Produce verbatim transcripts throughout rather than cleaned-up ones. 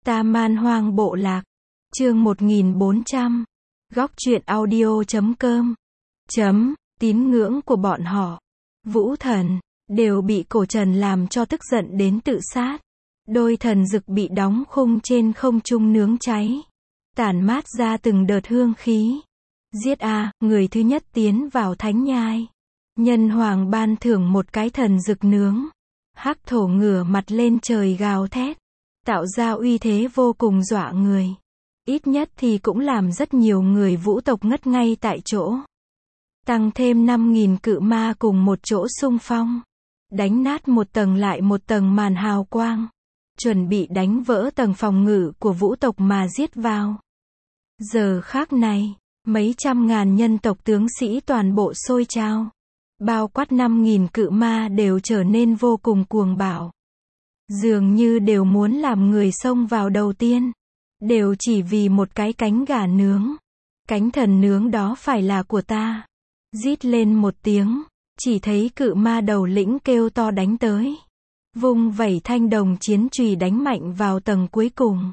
Ta Man Hoang Bộ Lạc. Chương một nghìn bốn trăm. Góc truyện audio chấm com. Chấm, tín ngưỡng của bọn họ. Vũ thần, đều bị cổ trần làm cho tức giận đến tự sát. Đôi thần dực bị đóng khung trên không trung nướng cháy. Tản mát ra từng đợt hương khí. Giết a, người thứ nhất tiến vào thánh nhai. Nhân hoàng ban thưởng một cái thần dực nướng. Hắc thổ ngửa mặt lên trời gào thét. Tạo ra uy thế vô cùng dọa người. Ít nhất thì cũng làm rất nhiều người vũ tộc ngất ngay tại chỗ. Tăng thêm năm nghìn cự ma cùng một chỗ xung phong. Đánh nát một tầng lại một tầng màn hào quang. Chuẩn bị đánh vỡ tầng phòng ngự của vũ tộc mà giết vào. Giờ khác này, mấy trăm ngàn nhân tộc tướng sĩ toàn bộ sôi trào. Bao quát năm nghìn cự ma đều trở nên vô cùng cuồng bạo. Dường như đều muốn làm người xông vào đầu tiên. Đều chỉ vì một cái cánh gà nướng. Cánh thần nướng đó phải là của ta. Rít lên một tiếng, chỉ thấy cự ma đầu lĩnh kêu to đánh tới. Vung vẩy thanh đồng chiến chùy đánh mạnh vào tầng cuối cùng.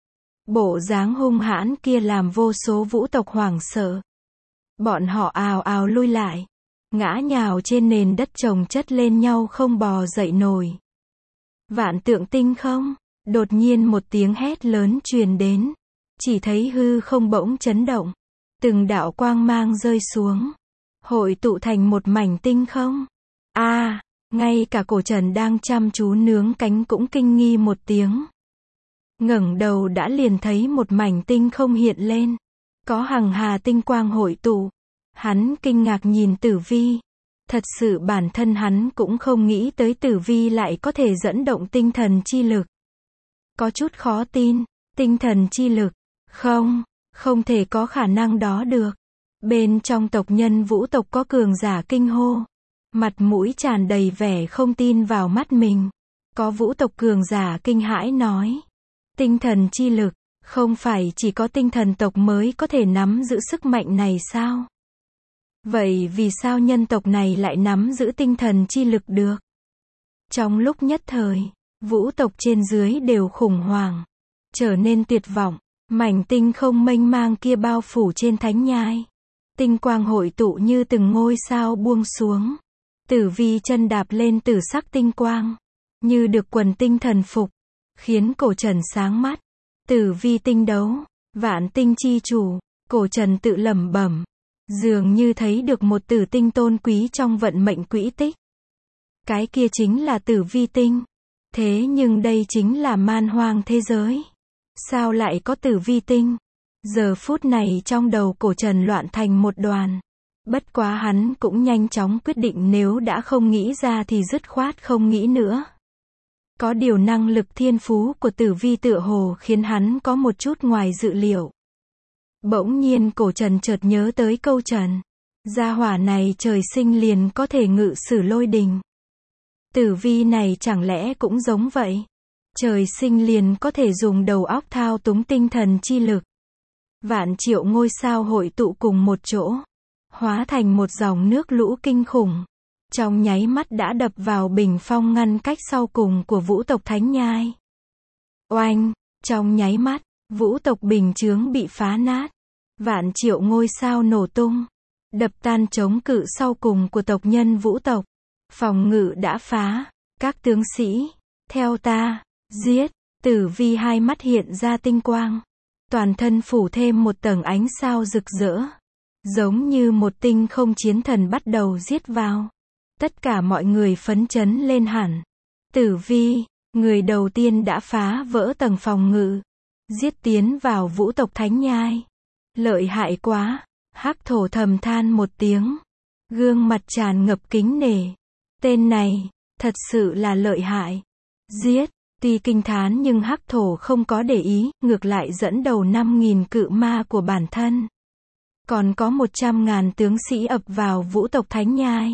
Bộ dáng hung hãn kia làm vô số vũ tộc hoảng sợ. Bọn họ ào ào lui lại. Ngã nhào trên nền đất chồng chất lên nhau không bò dậy nổi. Vạn tượng tinh không? Đột nhiên một tiếng hét lớn truyền đến. Chỉ thấy hư không bỗng chấn động. Từng đạo quang mang rơi xuống. Hội tụ thành một mảnh tinh không. A, à, ngay cả cổ trần đang chăm chú nướng cánh cũng kinh nghi một tiếng. Ngẩng đầu đã liền thấy một mảnh tinh không hiện lên. Có hằng hà tinh quang hội tụ. Hắn kinh ngạc nhìn Tử Vi. Thật sự bản thân hắn cũng không nghĩ tới Tử Vi lại có thể dẫn động tinh thần chi lực. Có chút khó tin, tinh thần chi lực, không, không thể có khả năng đó được. Bên trong tộc nhân vũ tộc có cường giả kinh hô. Mặt mũi tràn đầy vẻ không tin vào mắt mình. Có vũ tộc cường giả kinh hãi nói. Tinh thần chi lực, không phải chỉ có tinh thần tộc mới có thể nắm giữ sức mạnh này sao? Vậy vì sao nhân tộc này lại nắm giữ tinh thần chi lực được? Trong lúc nhất thời, vũ tộc trên dưới đều khủng hoảng, trở nên tuyệt vọng. Mảnh tinh không mênh mang kia bao phủ trên thánh nhai. Tinh quang hội tụ như từng ngôi sao buông xuống. Tử Vi chân đạp lên tử sắc tinh quang, như được quần tinh thần phục, khiến cổ trần sáng mắt. Tử Vi tinh đấu, vạn tinh chi chủ, cổ trần tự lẩm bẩm. Dường như thấy được một tử tinh tôn quý trong vận mệnh quỹ tích. Cái kia chính là Tử Vi tinh. Thế nhưng đây chính là man hoang thế giới. Sao lại có Tử Vi tinh? Giờ phút này trong đầu cổ trần loạn thành một đoàn. Bất quá hắn cũng nhanh chóng quyết định nếu đã không nghĩ ra thì dứt khoát không nghĩ nữa. Có điều năng lực thiên phú của Tử Vi tựa hồ khiến hắn có một chút ngoài dự liệu. Bỗng nhiên cổ trần chợt nhớ tới câu trần. Gia hỏa này trời sinh liền có thể ngự sử lôi đình. Tử Vi này chẳng lẽ cũng giống vậy? Trời sinh liền có thể dùng đầu óc thao túng tinh thần chi lực. Vạn triệu ngôi sao hội tụ cùng một chỗ. Hóa thành một dòng nước lũ kinh khủng. Trong nháy mắt đã đập vào bình phong ngăn cách sau cùng của vũ tộc thánh nhai. Oanh! Trong nháy mắt, vũ tộc bình chướng bị phá nát. Vạn triệu ngôi sao nổ tung. Đập tan chống cự sau cùng của tộc nhân vũ tộc. Phòng ngự đã phá. Các tướng sĩ, theo ta, giết. Tử Vi hai mắt hiện ra tinh quang. Toàn thân phủ thêm một tầng ánh sao rực rỡ. Giống như một tinh không chiến thần bắt đầu giết vào. Tất cả mọi người phấn chấn lên hẳn. Tử Vi, người đầu tiên đã phá vỡ tầng phòng ngự. Giết tiến vào vũ tộc thánh nhai. Lợi hại quá. Hắc thổ thầm than một tiếng. Gương mặt tràn ngập kính nể. Tên này, thật sự là lợi hại. Giết, tuy kinh thán nhưng Hắc thổ không có để ý, ngược lại dẫn đầu năm nghìn cự ma của bản thân. Còn có một trăm ngàn tướng sĩ ập vào vũ tộc thánh nhai.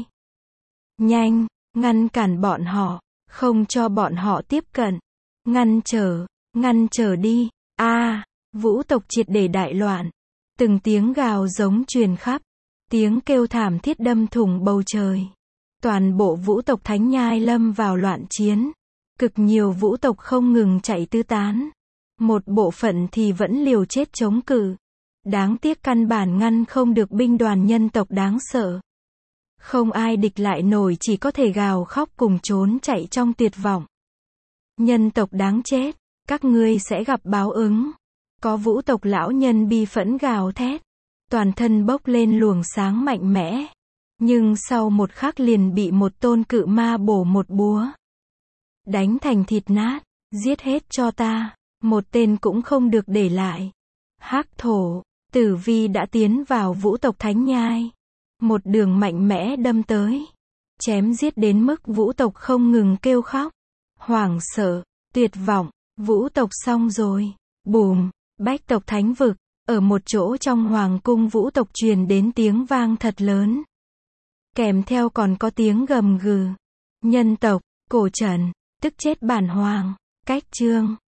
Nhanh, ngăn cản bọn họ, không cho bọn họ tiếp cận. Ngăn trở, ngăn trở đi. A, à, vũ tộc triệt để đại loạn. Từng tiếng gào giống truyền khắp. Tiếng kêu thảm thiết đâm thủng bầu trời. Toàn bộ vũ tộc thánh nhai lâm vào loạn chiến. Cực nhiều vũ tộc không ngừng chạy tứ tán. Một bộ phận thì vẫn liều chết chống cự. Đáng tiếc căn bản ngăn không được binh đoàn nhân tộc đáng sợ. Không ai địch lại nổi, chỉ có thể gào khóc cùng trốn chạy trong tuyệt vọng. Nhân tộc đáng chết, các ngươi sẽ gặp báo ứng. Có vũ tộc lão nhân bi phẫn gào thét. Toàn thân bốc lên luồng sáng mạnh mẽ. Nhưng sau một khắc liền bị một tôn cự ma bổ một búa. Đánh thành thịt nát, giết hết cho ta, một tên cũng không được để lại. Hắc thổ, Tử Vi đã tiến vào vũ tộc thánh nhai. Một đường mạnh mẽ đâm tới. Chém giết đến mức vũ tộc không ngừng kêu khóc. Hoảng sợ, tuyệt vọng, vũ tộc xong rồi. Bùm, bách tộc thánh vực, ở một chỗ trong hoàng cung vũ tộc truyền đến tiếng vang thật lớn. Kèm theo còn có tiếng gầm gừ. Nhân tộc, cổ trần, tức chết bản hoàng. Cách chương